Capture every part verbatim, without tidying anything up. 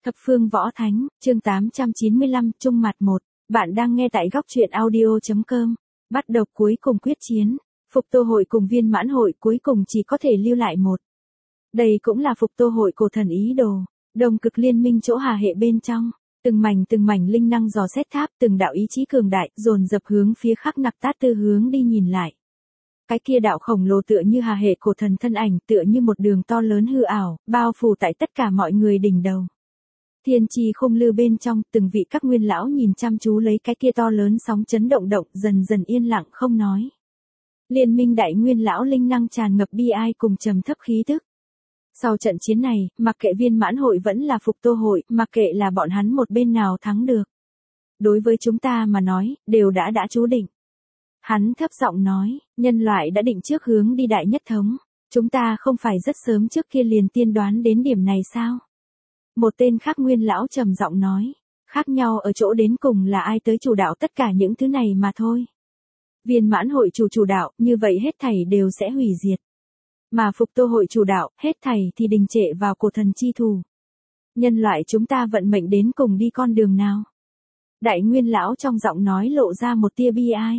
Thập phương võ thánh, chương tám trăm chín mươi lăm, trung mặt một. Bạn đang nghe tại góc truyện audio chấm com. Bắt đầu cuối cùng quyết chiến. Phục Tô hội cùng Viên Mãn hội cuối cùng chỉ có thể lưu lại một. Đây cũng là Phục Tô hội cổ thần ý đồ. Đồng cực liên minh chỗ Hà Hệ bên trong. Từng mảnh từng mảnh linh năng dò xét tháp, từng đạo ý chí cường đại, dồn dập hướng phía Khắc Nặc Tát Tư hướng đi nhìn lại. Cái kia đạo khổng lồ tựa như Hà Hệ cổ thần thân ảnh, tựa như một đường to lớn hư ảo, bao phủ tại tất cả mọi người đỉnh đầu. Thiên trì khung lư bên trong, từng vị các nguyên lão nhìn chăm chú lấy cái kia to lớn sóng chấn động động, dần dần yên lặng không nói. Liên minh đại nguyên lão linh năng tràn ngập bi ai cùng trầm thấp khí tức. Sau trận chiến này, mặc kệ Viên Mãn hội vẫn là Phục Tô hội, mặc kệ là bọn hắn một bên nào thắng được. Đối với chúng ta mà nói, đều đã đã chú định. Hắn thấp giọng nói, nhân loại đã định trước hướng đi đại nhất thống. Chúng ta không phải rất sớm trước kia liền tiên đoán đến điểm này sao? Một tên khác nguyên lão trầm giọng nói, khác nhau ở chỗ đến cùng là ai tới chủ đạo tất cả những thứ này mà thôi. Viên Mãn hội chủ chủ đạo, như vậy hết thảy đều sẽ hủy diệt. Mà Phục Tô hội chủ đạo, hết thảy thì đình trệ vào cổ thần chi thù. Nhân loại chúng ta vận mệnh đến cùng đi con đường nào? Đại nguyên lão trong giọng nói lộ ra một tia bi ai.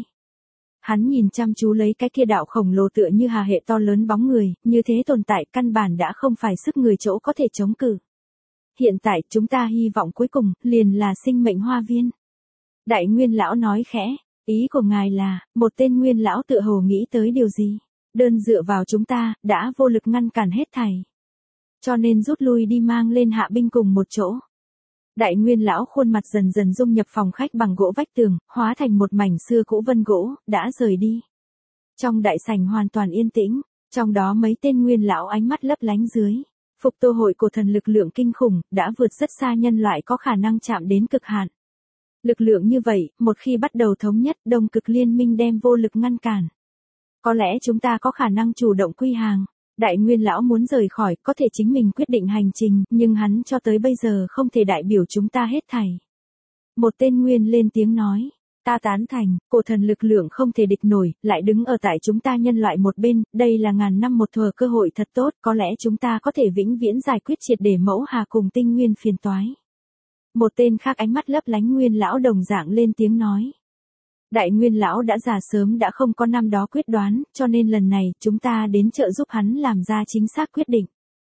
Hắn nhìn chăm chú lấy cái kia đạo khổng lồ tựa như Hà Hệ to lớn bóng người, như thế tồn tại căn bản đã không phải sức người chỗ có thể chống cự. Hiện tại chúng ta hy vọng cuối cùng, liền là sinh mệnh hoa viên. Đại nguyên lão nói khẽ, ý của ngài là, một tên nguyên lão tựa hồ nghĩ tới điều gì? Đơn dựa vào chúng ta, đã vô lực ngăn cản hết thảy. Cho nên rút lui đi mang lên hạ binh cùng một chỗ. Đại nguyên lão khuôn mặt dần dần dung nhập phòng khách bằng gỗ vách tường, hóa thành một mảnh xưa cũ vân gỗ, đã rời đi. Trong đại sảnh hoàn toàn yên tĩnh, trong đó mấy tên nguyên lão ánh mắt lấp lánh dưới. Phục Tô hội cổ thần lực lượng kinh khủng, đã vượt rất xa nhân loại có khả năng chạm đến cực hạn. Lực lượng như vậy, một khi bắt đầu thống nhất, đồng cực liên minh đem vô lực ngăn cản. Có lẽ chúng ta có khả năng chủ động quy hàng. Đại nguyên lão muốn rời khỏi, có thể chính mình quyết định hành trình, nhưng hắn cho tới bây giờ không thể đại biểu chúng ta hết thảy. Một tên nguyên lên tiếng nói, ta tán thành, cổ thần lực lượng không thể địch nổi, lại đứng ở tại chúng ta nhân loại một bên, đây là ngàn năm một thuở cơ hội thật tốt, có lẽ chúng ta có thể vĩnh viễn giải quyết triệt để mẫu hà cùng tinh nguyên phiền toái. Một tên khác ánh mắt lấp lánh nguyên lão đồng dạng lên tiếng nói. Đại nguyên lão đã già sớm đã không có năm đó quyết đoán, cho nên lần này chúng ta đến trợ giúp hắn làm ra chính xác quyết định.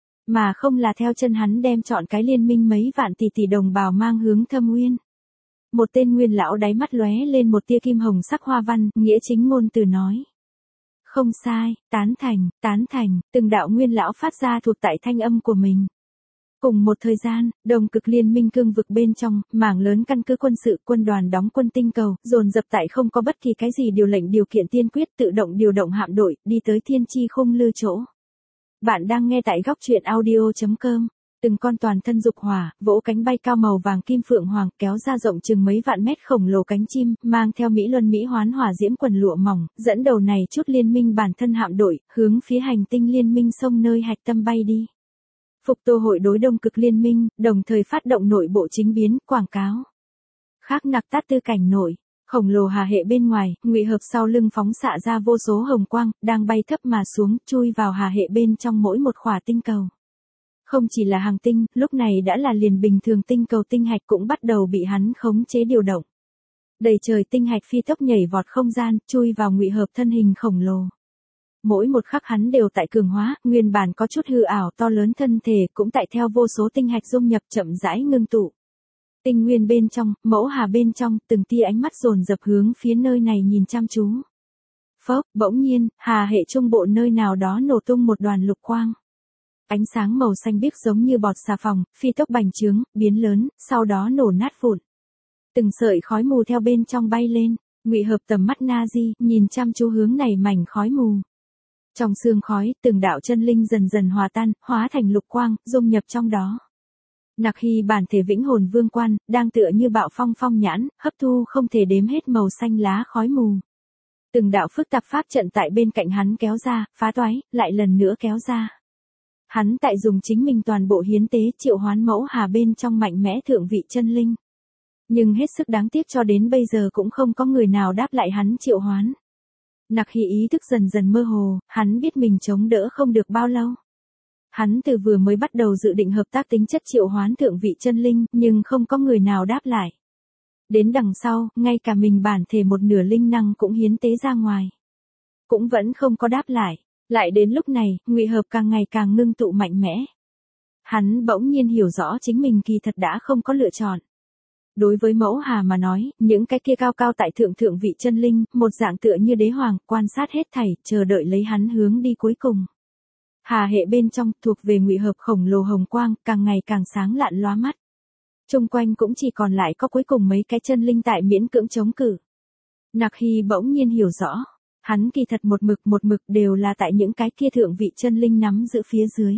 Mà không là theo chân hắn đem chọn cái liên minh mấy vạn tỷ tỷ đồng bào mang hướng thâm nguyên. Một tên nguyên lão đáy mắt lóe lên một tia kim hồng sắc hoa văn, nghĩa chính ngôn từ nói. Không sai, tán thành, tán thành, từng đạo nguyên lão phát ra thuộc tại thanh âm của mình. Cùng một thời gian, đồng cực liên minh cương vực bên trong, mảng lớn căn cứ quân sự, quân đoàn đóng quân tinh cầu, dồn dập tại không có bất kỳ cái gì điều lệnh điều kiện tiên quyết tự động điều động hạm đội, đi tới thiên chi khung lư chỗ. Bạn đang nghe tại góc truyện audio chấm com. Từng con toàn thân dục hỏa, vỗ cánh bay cao màu vàng kim phượng hoàng, kéo ra rộng chừng mấy vạn mét khổng lồ cánh chim, mang theo Mỹ Luân Mỹ hoán hỏa diễm quần lụa mỏng, dẫn đầu này chút liên minh bản thân hạm đội, hướng phía hành tinh liên minh sông nơi hạch tâm bay đi. Phục Tô hội đối đồng cực liên minh, đồng thời phát động nội bộ chính biến, quảng cáo. Khắc Nặc Tát Tư cảnh nội, khổng lồ Hà Hệ bên ngoài, ngụy hợp sau lưng phóng xạ ra vô số hồng quang, đang bay thấp mà xuống, chui vào Hà Hệ bên trong mỗi một khỏa tinh cầu. Không chỉ là hàng tinh, lúc này đã là liền bình thường tinh cầu tinh hạch cũng bắt đầu bị hắn khống chế điều động. Đầy trời tinh hạch phi tốc nhảy vọt không gian, chui vào ngụy hợp thân hình khổng lồ. Mỗi một khắc hắn đều tại cường hóa, nguyên bản có chút hư ảo to lớn thân thể cũng tại theo vô số tinh hạch dung nhập chậm rãi ngưng tụ. Tinh nguyên bên trong, mẫu hà bên trong, từng tia ánh mắt dồn dập hướng phía nơi này nhìn chăm chú. Phốc, bỗng nhiên, Hà Hệ trung bộ nơi nào đó nổ tung một đoàn lục quang. Ánh sáng màu xanh biếc giống như bọt xà phòng, phi tốc bành trướng, biến lớn, sau đó nổ nát vụn. Từng sợi khói mù theo bên trong bay lên, ngụy hợp tầm mắt Nazi, nhìn chăm chú hướng này mảnh khói mù. Trong sương khói, từng đạo chân linh dần dần hòa tan, hóa thành lục quang, dung nhập trong đó. Nặc Hy bản thể vĩnh hồn vương quan, đang tựa như bạo phong phong nhãn, hấp thu không thể đếm hết màu xanh lá khói mù. Từng đạo phức tạp pháp trận tại bên cạnh hắn kéo ra, phá toái, lại lần nữa kéo ra. Hắn tại dùng chính mình toàn bộ hiến tế triệu hoán mẫu hà bên trong mạnh mẽ thượng vị chân linh. Nhưng hết sức đáng tiếc cho đến bây giờ cũng không có người nào đáp lại hắn triệu hoán. Nặc Hy ý thức dần dần mơ hồ, hắn biết mình chống đỡ không được bao lâu. Hắn từ vừa mới bắt đầu dự định hợp tác tính chất triệu hoán thượng vị chân linh, nhưng không có người nào đáp lại. Đến đằng sau, ngay cả mình bản thể một nửa linh năng cũng hiến tế ra ngoài. Cũng vẫn không có đáp lại. Lại đến lúc này, ngụy hợp càng ngày càng ngưng tụ mạnh mẽ. Hắn bỗng nhiên hiểu rõ chính mình kỳ thật đã không có lựa chọn. Đối với Mẫu Hà mà nói, những cái kia cao cao tại thượng thượng vị chân linh, một dạng tựa như đế hoàng, quan sát hết thảy, chờ đợi lấy hắn hướng đi cuối cùng. Hà hệ bên trong, thuộc về ngụy hợp khổng lồ hồng quang, càng ngày càng sáng lạn lóa mắt. Trung quanh cũng chỉ còn lại có cuối cùng mấy cái chân linh tại miễn cưỡng chống cự. Nặc Hy bỗng nhiên hiểu rõ, hắn kỳ thật một mực một mực đều là tại những cái kia thượng vị chân linh nắm giữ phía dưới.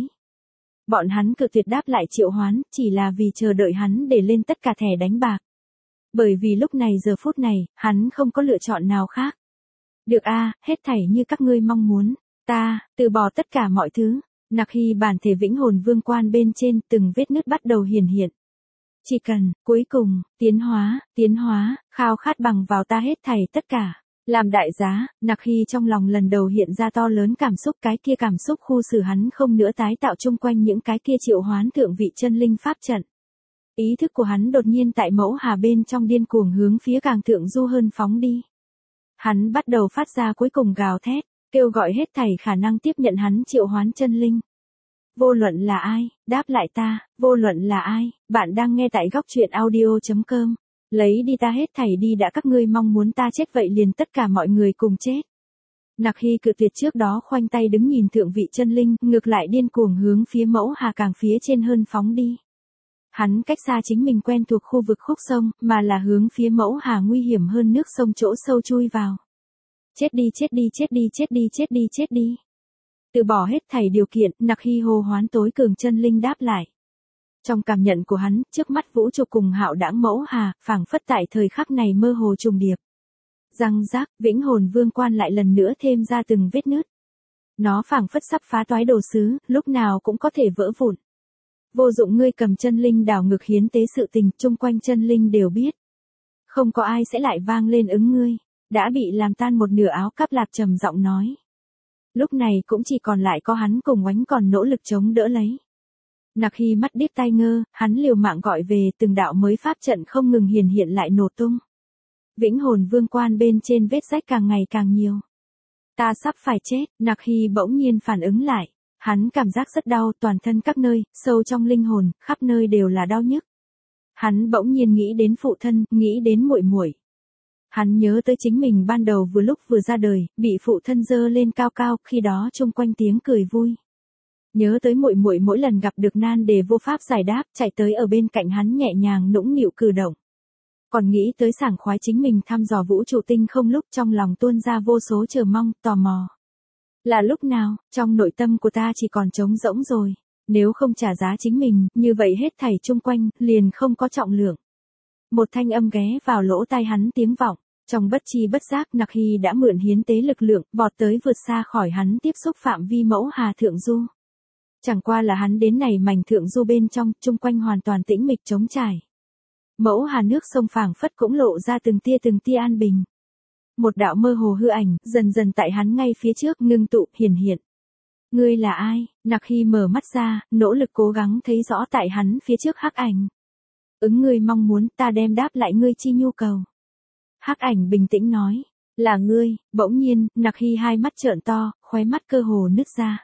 Bọn hắn cự tuyệt đáp lại triệu hoán, chỉ là vì chờ đợi hắn để lên tất cả thẻ đánh bạc. Bởi vì lúc này giờ phút này, hắn không có lựa chọn nào khác. Được a, hết thảy như các ngươi mong muốn, ta, từ bỏ tất cả mọi thứ. Nặc Hy bản thể vĩnh hồn vương quan bên trên, từng vết nứt bắt đầu hiển hiện. Chỉ cần, cuối cùng, tiến hóa, tiến hóa, khao khát bằng vào ta hết thảy tất cả. Làm đại giá, Nặc Hy trong lòng lần đầu hiện ra to lớn cảm xúc, cái kia cảm xúc khu xử hắn không nữa tái tạo chung quanh những cái kia triệu hoán thượng vị chân linh pháp trận. Ý thức của hắn đột nhiên tại Mẫu Hà bên trong điên cuồng hướng phía càng thượng du hơn phóng đi. Hắn bắt đầu phát ra cuối cùng gào thét, kêu gọi hết thảy khả năng tiếp nhận hắn triệu hoán chân linh. Vô luận là ai, đáp lại ta, vô luận là ai, bạn đang nghe tại góc truyện audio chấm com. Lấy đi ta hết thảy đi đã, các ngươi mong muốn ta chết vậy liền tất cả mọi người cùng chết. Nặc Hy cự tuyệt trước đó khoanh tay đứng nhìn thượng vị chân linh, ngược lại điên cuồng hướng phía Mẫu Hà càng phía trên hơn phóng đi. Hắn cách xa chính mình quen thuộc khu vực khúc sông, mà là hướng phía Mẫu Hà nguy hiểm hơn nước sông chỗ sâu chui vào. Chết đi chết đi chết đi chết đi chết đi chết đi. Từ bỏ hết thảy điều kiện, Nặc Hy hô hoán tối cường chân linh đáp lại. Trong cảm nhận của hắn, trước mắt vũ trụ cùng hạo đãng Mẫu Hà, phảng phất tại thời khắc này mơ hồ trùng điệp. Răng rác, vĩnh hồn vương quan lại lần nữa thêm ra từng vết nứt. Nó phảng phất sắp phá toái đồ sứ, lúc nào cũng có thể vỡ vụn. Vô dụng ngươi cầm chân linh đảo ngược hiến tế sự tình, chung quanh chân linh đều biết. Không có ai sẽ lại vang lên ứng ngươi, đã bị làm tan một nửa áo cáp Lạp trầm giọng nói. Lúc này cũng chỉ còn lại có hắn cùng Oánh còn nỗ lực chống đỡ lấy. Nặc Hy mắt điếc tai ngơ, hắn liều mạng gọi về, từng đạo mới pháp trận không ngừng hiển hiện lại nổ tung. Vĩnh hồn vương quan bên trên vết rách càng ngày càng nhiều. Ta sắp phải chết, Nặc Hy bỗng nhiên phản ứng lại. Hắn cảm giác rất đau, toàn thân các nơi, sâu trong linh hồn, khắp nơi đều là đau nhức. Hắn bỗng nhiên nghĩ đến phụ thân, nghĩ đến muội muội. Hắn nhớ tới chính mình ban đầu vừa lúc vừa ra đời, bị phụ thân giơ lên cao cao, khi đó chung quanh tiếng cười vui. Nhớ tới muội muội mỗi lần gặp được nan đề vô pháp giải đáp, chạy tới ở bên cạnh hắn nhẹ nhàng nũng nịu cử động. Còn nghĩ tới sảng khoái chính mình thăm dò vũ trụ tinh không lúc trong lòng tuôn ra vô số chờ mong, tò mò. Là lúc nào, trong nội tâm của ta chỉ còn trống rỗng rồi. Nếu không trả giá chính mình, như vậy hết thảy chung quanh, liền không có trọng lượng. Một thanh âm ghé vào lỗ tai hắn tiếng vọng. Trong bất chi bất giác, Nặc Hy đã mượn hiến tế lực lượng, vọt tới vượt xa khỏi hắn tiếp xúc phạm vi Mẫu Hà thượng du. Chẳng qua là hắn đến này mảnh thượng du bên trong, chung quanh hoàn toàn tĩnh mịch trống trải. Mẫu Hà nước sông phảng phất cũng lộ ra từng tia từng tia an bình. Một đạo mơ hồ hư ảnh, dần dần tại hắn ngay phía trước ngưng tụ, hiển hiện. Ngươi là ai? Nặc Hy mở mắt ra, nỗ lực cố gắng thấy rõ tại hắn phía trước hắc ảnh. Ứng ngươi mong muốn, ta đem đáp lại ngươi chi nhu cầu. Hắc ảnh bình tĩnh nói, là ngươi. Bỗng nhiên, Nặc Hy hai mắt trợn to, khóe mắt cơ hồ nứt ra.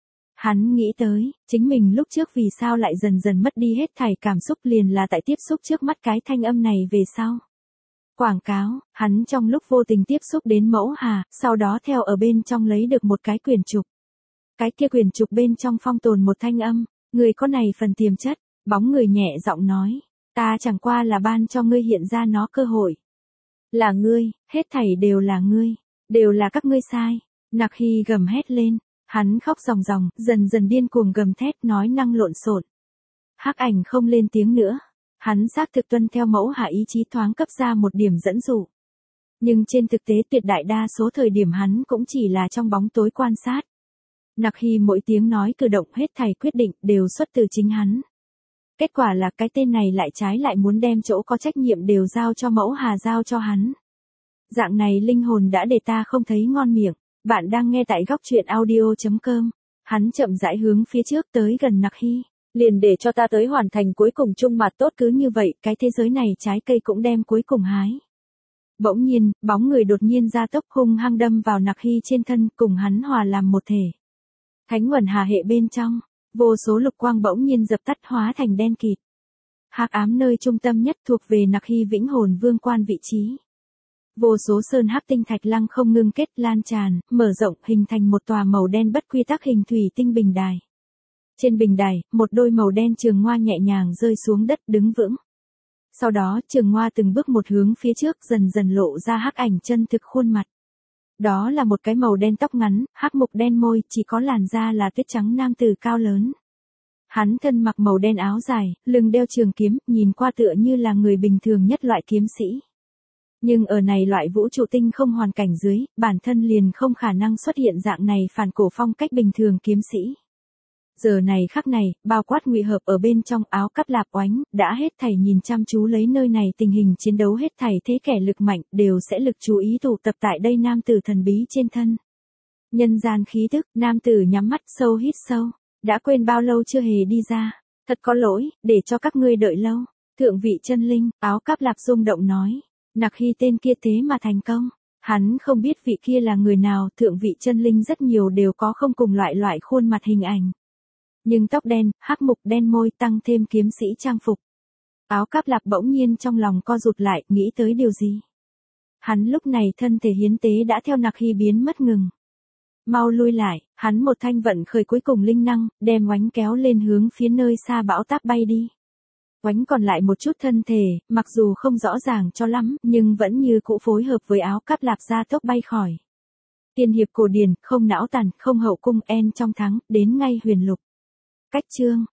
Hắn nghĩ tới, chính mình lúc trước vì sao lại dần dần mất đi hết thảy cảm xúc, liền là tại tiếp xúc trước mắt cái thanh âm này về sau. Quảng cáo, hắn trong lúc vô tình tiếp xúc đến Mẫu Hà, sau đó theo ở bên trong lấy được một cái quyển trục. Cái kia quyển trục bên trong phong tồn một thanh âm, người có này phần tiềm chất, bóng người nhẹ giọng nói, ta chẳng qua là ban cho ngươi hiện ra nó cơ hội. Là ngươi, hết thảy đều là ngươi, đều là các ngươi sai. Nặc Hy gầm hét lên, hắn khóc ròng ròng, dần dần điên cuồng gầm thét, nói năng lộn xộn. Hắc ảnh không lên tiếng nữa. Hắn xác thực tuân theo Mẫu Hà ý chí thoáng cấp ra một điểm dẫn dụ. Nhưng trên thực tế tuyệt đại đa số thời điểm hắn cũng chỉ là trong bóng tối quan sát. Nặc Hy mỗi tiếng nói cử động hết thảy quyết định đều xuất từ chính hắn. Kết quả là cái tên này lại trái lại muốn đem chỗ có trách nhiệm đều giao cho Mẫu Hà, giao cho hắn. Dạng này linh hồn đã để ta không thấy ngon miệng. Bạn đang nghe tại góc truyện audio chấm com. Hắn chậm rãi hướng phía trước tới gần Nặc Hy. Liền để cho ta tới hoàn thành cuối cùng chung mặt tốt, cứ như vậy, cái thế giới này trái cây cũng đem cuối cùng hái. Bỗng nhiên, bóng người đột nhiên ra tốc hung hăng đâm vào Nặc Hy trên thân, cùng hắn hòa làm một thể. Thánh Uẩn Hà hệ bên trong, vô số lục quang bỗng nhiên dập tắt hóa thành đen kịt. Hắc ám nơi trung tâm nhất thuộc về Nặc Hy Vĩnh Hồn Vương quan vị trí. Vô số sơn hắc tinh thạch lăng không ngưng kết lan tràn, mở rộng hình thành một tòa màu đen bất quy tắc hình thủy tinh bình đài. Trên bình đài, một đôi màu đen trường hoa nhẹ nhàng rơi xuống đất đứng vững. Sau đó, trường hoa từng bước một hướng phía trước dần dần lộ ra hắc ảnh chân thực khuôn mặt. Đó là một cái màu đen tóc ngắn, hắc mục đen môi, chỉ có làn da là tuyết trắng nam tử cao lớn. Hắn thân mặc màu đen áo dài, lưng đeo trường kiếm, nhìn qua tựa như là người bình thường nhất loại kiếm sĩ. Nhưng ở này loại vũ trụ tinh không hoàn cảnh dưới, bản thân liền không khả năng xuất hiện dạng này phản cổ phong cách bình thường kiếm sĩ. Giờ này khắc này, bao quát ngụy hợp ở bên trong áo cắp lạp oánh, đã hết thảy nhìn chăm chú lấy nơi này tình hình chiến đấu, hết thảy thế kẻ lực mạnh đều sẽ lực chú ý tụ tập tại đây nam tử thần bí trên thân. Nhân gian khí tức, nam tử nhắm mắt sâu hít sâu, đã quên bao lâu chưa hề đi ra, thật có lỗi, để cho các ngươi đợi lâu. Thượng vị chân linh, áo cắp lạp rung động nói, Nặc Hy tên kia thế mà thành công. Hắn không biết vị kia là người nào, thượng vị chân linh rất nhiều đều có không cùng loại loại khuôn mặt hình ảnh. Nhưng tóc đen, hắc mục đen môi tăng thêm kiếm sĩ trang phục. Áo cáp lạp bỗng nhiên trong lòng co rụt lại, nghĩ tới điều gì. Hắn lúc này thân thể hiến tế đã theo Nặc Hy biến mất ngừng. Mau lui lại, hắn một thanh vận khởi cuối cùng linh năng, đem oánh kéo lên hướng phía nơi xa bão táp bay đi. Oánh còn lại một chút thân thể, mặc dù không rõ ràng cho lắm, nhưng vẫn như cũ phối hợp với áo cáp lạp ra tốc bay khỏi. Tiên hiệp cổ điển, không não tàn, không hậu cung en trong thắng, đến ngay huyền lục. Cách chương